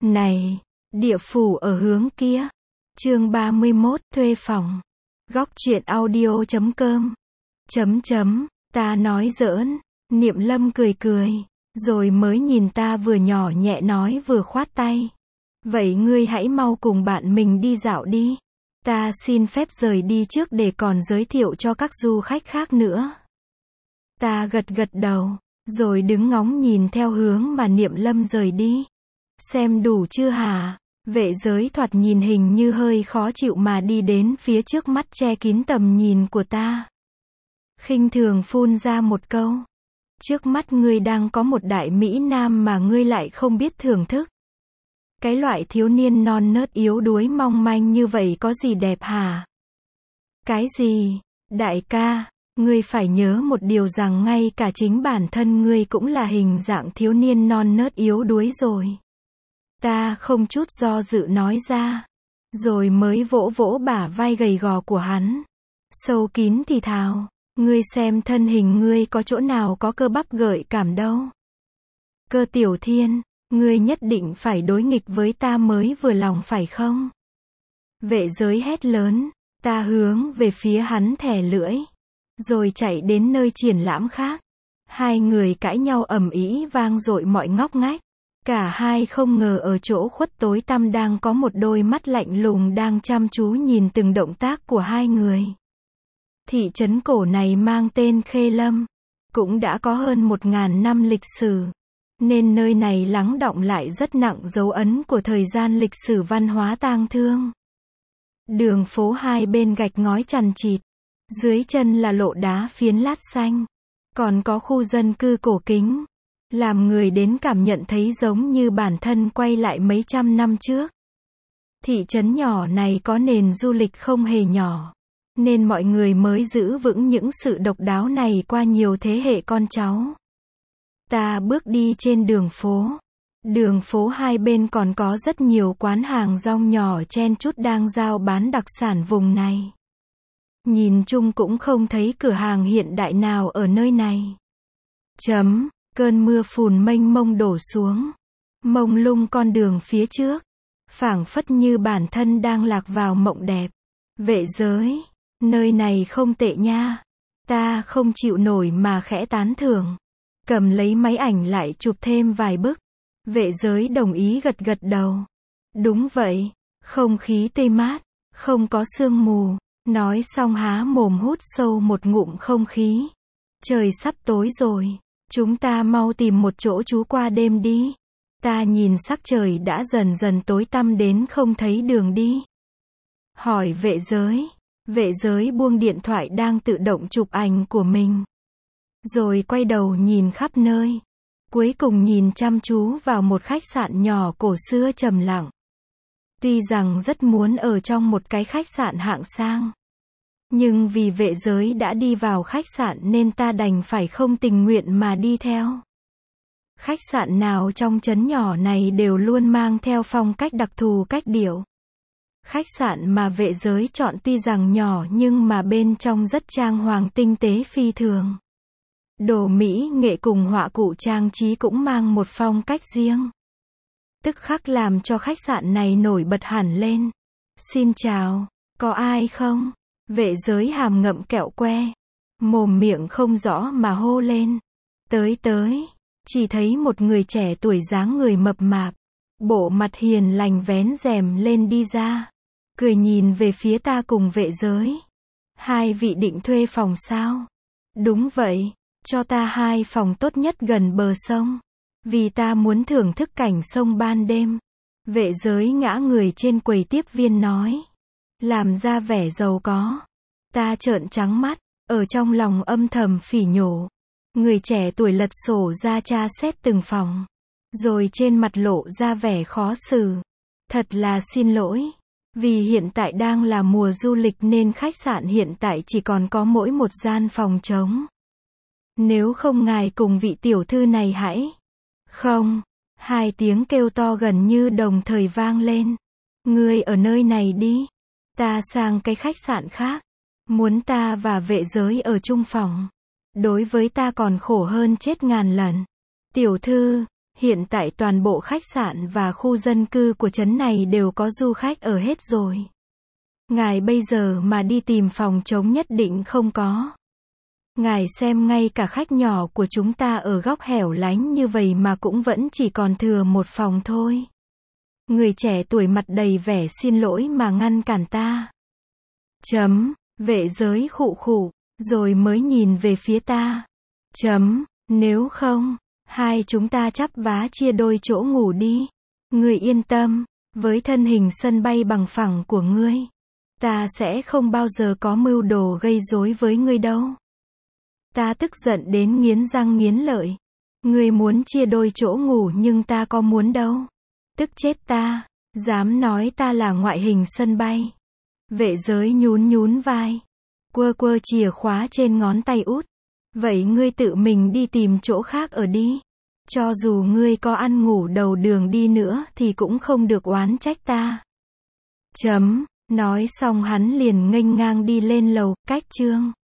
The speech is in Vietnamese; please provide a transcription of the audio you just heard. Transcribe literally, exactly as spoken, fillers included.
Này, địa phủ ở hướng kia. Chương ba mươi mốt, thuê phòng. Góc truyện audio chấm com. Chấm chấm, ta nói giỡn. Niệm Lâm cười cười, rồi mới nhìn ta vừa nhỏ nhẹ nói vừa khoát tay. Vậy ngươi hãy mau cùng bạn mình đi dạo đi. Ta xin phép rời đi trước để còn giới thiệu cho các du khách khác nữa. Ta gật gật đầu, rồi đứng ngóng nhìn theo hướng mà Niệm Lâm rời đi. Xem đủ chưa hả? Vệ giới thoạt nhìn hình như hơi khó chịu mà đi đến phía trước mắt che kín tầm nhìn của ta. Khinh thường phun ra một câu. Trước mắt ngươi đang có một đại mỹ nam mà ngươi lại không biết thưởng thức. Cái loại thiếu niên non nớt yếu đuối mong manh như vậy có gì đẹp hả? Cái gì? Đại ca, ngươi phải nhớ một điều rằng ngay cả chính bản thân ngươi cũng là hình dạng thiếu niên non nớt yếu đuối rồi. Ta không chút do dự nói ra, rồi mới vỗ vỗ bả vai gầy gò của hắn. Sâu kín thì thào, ngươi xem thân hình ngươi có chỗ nào có cơ bắp gợi cảm đâu. Cơ Tiểu Thiên, ngươi nhất định phải đối nghịch với ta mới vừa lòng phải không? Vệ giới hét lớn, ta hướng về phía hắn thè lưỡi, rồi chạy đến nơi triển lãm khác. Hai người cãi nhau ầm ĩ vang dội mọi ngóc ngách. Cả hai không ngờ ở chỗ khuất tối tăm đang có một đôi mắt lạnh lùng đang chăm chú nhìn từng động tác của hai người. Thị trấn cổ này mang tên Khê Lâm, cũng đã có hơn một ngàn năm lịch sử, nên nơi này lắng đọng lại rất nặng dấu ấn của thời gian lịch sử văn hóa tang thương. Đường phố hai bên gạch ngói chằng chịt, dưới chân là lộ đá phiến lát xanh, còn có khu dân cư cổ kính, làm người đến cảm nhận thấy giống như bản thân quay lại mấy trăm năm trước. Thị trấn nhỏ này có nền du lịch không hề nhỏ, nên mọi người mới giữ vững những sự độc đáo này qua nhiều thế hệ con cháu. Ta bước đi trên đường phố. Đường phố hai bên còn có rất nhiều quán hàng rong nhỏ chen chúc đang giao bán đặc sản vùng này. Nhìn chung cũng không thấy cửa hàng hiện đại nào ở nơi này. Chấm. Cơn mưa phùn mênh mông đổ xuống, mông lung con đường phía trước, phảng phất như bản thân đang lạc vào mộng đẹp. Vệ giới, nơi này không tệ nha. Ta không chịu nổi mà khẽ tán thưởng. Cầm lấy máy ảnh lại chụp thêm vài bức. Vệ giới đồng ý gật gật đầu. Đúng vậy, không khí tươi mát, không có sương mù. Nói xong há mồm hút sâu một ngụm không khí. Trời sắp tối rồi. Chúng ta mau tìm một chỗ trú qua đêm đi. Ta nhìn sắc trời đã dần dần tối tăm đến không thấy đường đi. Hỏi vệ giới. Vệ giới buông điện thoại đang tự động chụp ảnh của mình. Rồi quay đầu nhìn khắp nơi. Cuối cùng nhìn chăm chú vào một khách sạn nhỏ cổ xưa trầm lặng. Tuy rằng rất muốn ở trong một cái khách sạn hạng sang, nhưng vì vệ giới đã đi vào khách sạn nên ta đành phải không tình nguyện mà đi theo. Khách sạn nào trong trấn nhỏ này đều luôn mang theo phong cách đặc thù cách điệu. Khách sạn mà vệ giới chọn tuy rằng nhỏ nhưng mà bên trong rất trang hoàng tinh tế phi thường. Đồ mỹ nghệ cùng họa cụ trang trí cũng mang một phong cách riêng. Tức khắc làm cho khách sạn này nổi bật hẳn lên. Xin chào, có ai không? Vệ giới hàm ngậm kẹo que, mồm miệng không rõ mà hô lên. Tới tới, chỉ thấy một người trẻ tuổi dáng người mập mạp, bộ mặt hiền lành vén rèm lên đi ra, cười nhìn về phía ta cùng vệ giới. Hai vị định thuê phòng sao? Đúng vậy, cho ta hai phòng tốt nhất gần bờ sông, vì ta muốn thưởng thức cảnh sông ban đêm. Vệ giới ngã người trên quầy tiếp viên nói. Làm ra vẻ giàu có. Ta trợn trắng mắt, ở trong lòng âm thầm phỉ nhổ. Người trẻ tuổi lật sổ ra tra xét từng phòng, rồi trên mặt lộ ra vẻ khó xử. Thật là xin lỗi, vì hiện tại đang là mùa du lịch nên khách sạn hiện tại chỉ còn có mỗi một gian phòng trống. Nếu không ngài cùng vị tiểu thư này hãy. Không, hai tiếng kêu to gần như đồng thời vang lên. Ngươi ở nơi này đi. Ta sang cái khách sạn khác. Muốn ta và vệ giới ở chung phòng. Đối với ta còn khổ hơn chết ngàn lần. Tiểu thư, Hiện tại toàn bộ khách sạn và khu dân cư của trấn này đều có du khách ở hết rồi. Ngài bây giờ mà đi tìm phòng trống nhất định không có. Ngài xem ngay cả khách nhỏ của chúng ta ở góc hẻo lánh như vậy mà cũng vẫn chỉ còn thừa một phòng thôi. Người trẻ tuổi mặt đầy vẻ xin lỗi mà ngăn cản ta. Chấm, vệ giới khụ khụ, rồi mới nhìn về phía ta. Chấm, nếu không, hai chúng ta chắp vá chia đôi chỗ ngủ đi. Ngươi yên tâm, với thân hình sân bay bằng phẳng của ngươi, ta sẽ không bao giờ có mưu đồ gây rối với ngươi đâu. Ta tức giận đến nghiến răng nghiến lợi. Ngươi muốn chia đôi chỗ ngủ nhưng ta có muốn đâu. Tức chết ta, dám nói ta là ngoại hình sân bay. Vệ giới nhún nhún vai, quơ quơ chìa khóa trên ngón tay út. Vậy ngươi tự mình đi tìm chỗ khác ở đi. Cho dù ngươi có ăn ngủ đầu đường đi nữa thì cũng không được oán trách ta. Chấm, nói xong hắn liền nghênh ngang đi lên lầu, cách chương.